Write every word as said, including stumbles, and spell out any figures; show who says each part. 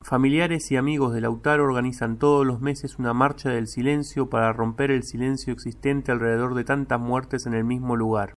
Speaker 1: Familiares y amigos de Lautaro organizan todos los meses una marcha del silencio para romper el silencio existente alrededor de tantas muertes en el mismo lugar.